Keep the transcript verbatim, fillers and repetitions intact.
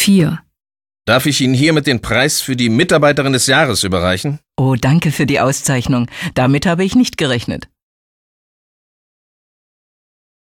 Vier. Darf ich Ihnen hiermit den Preis für die Mitarbeiterin des Jahres überreichen? Oh, danke für die Auszeichnung. Damit habe ich nicht gerechnet.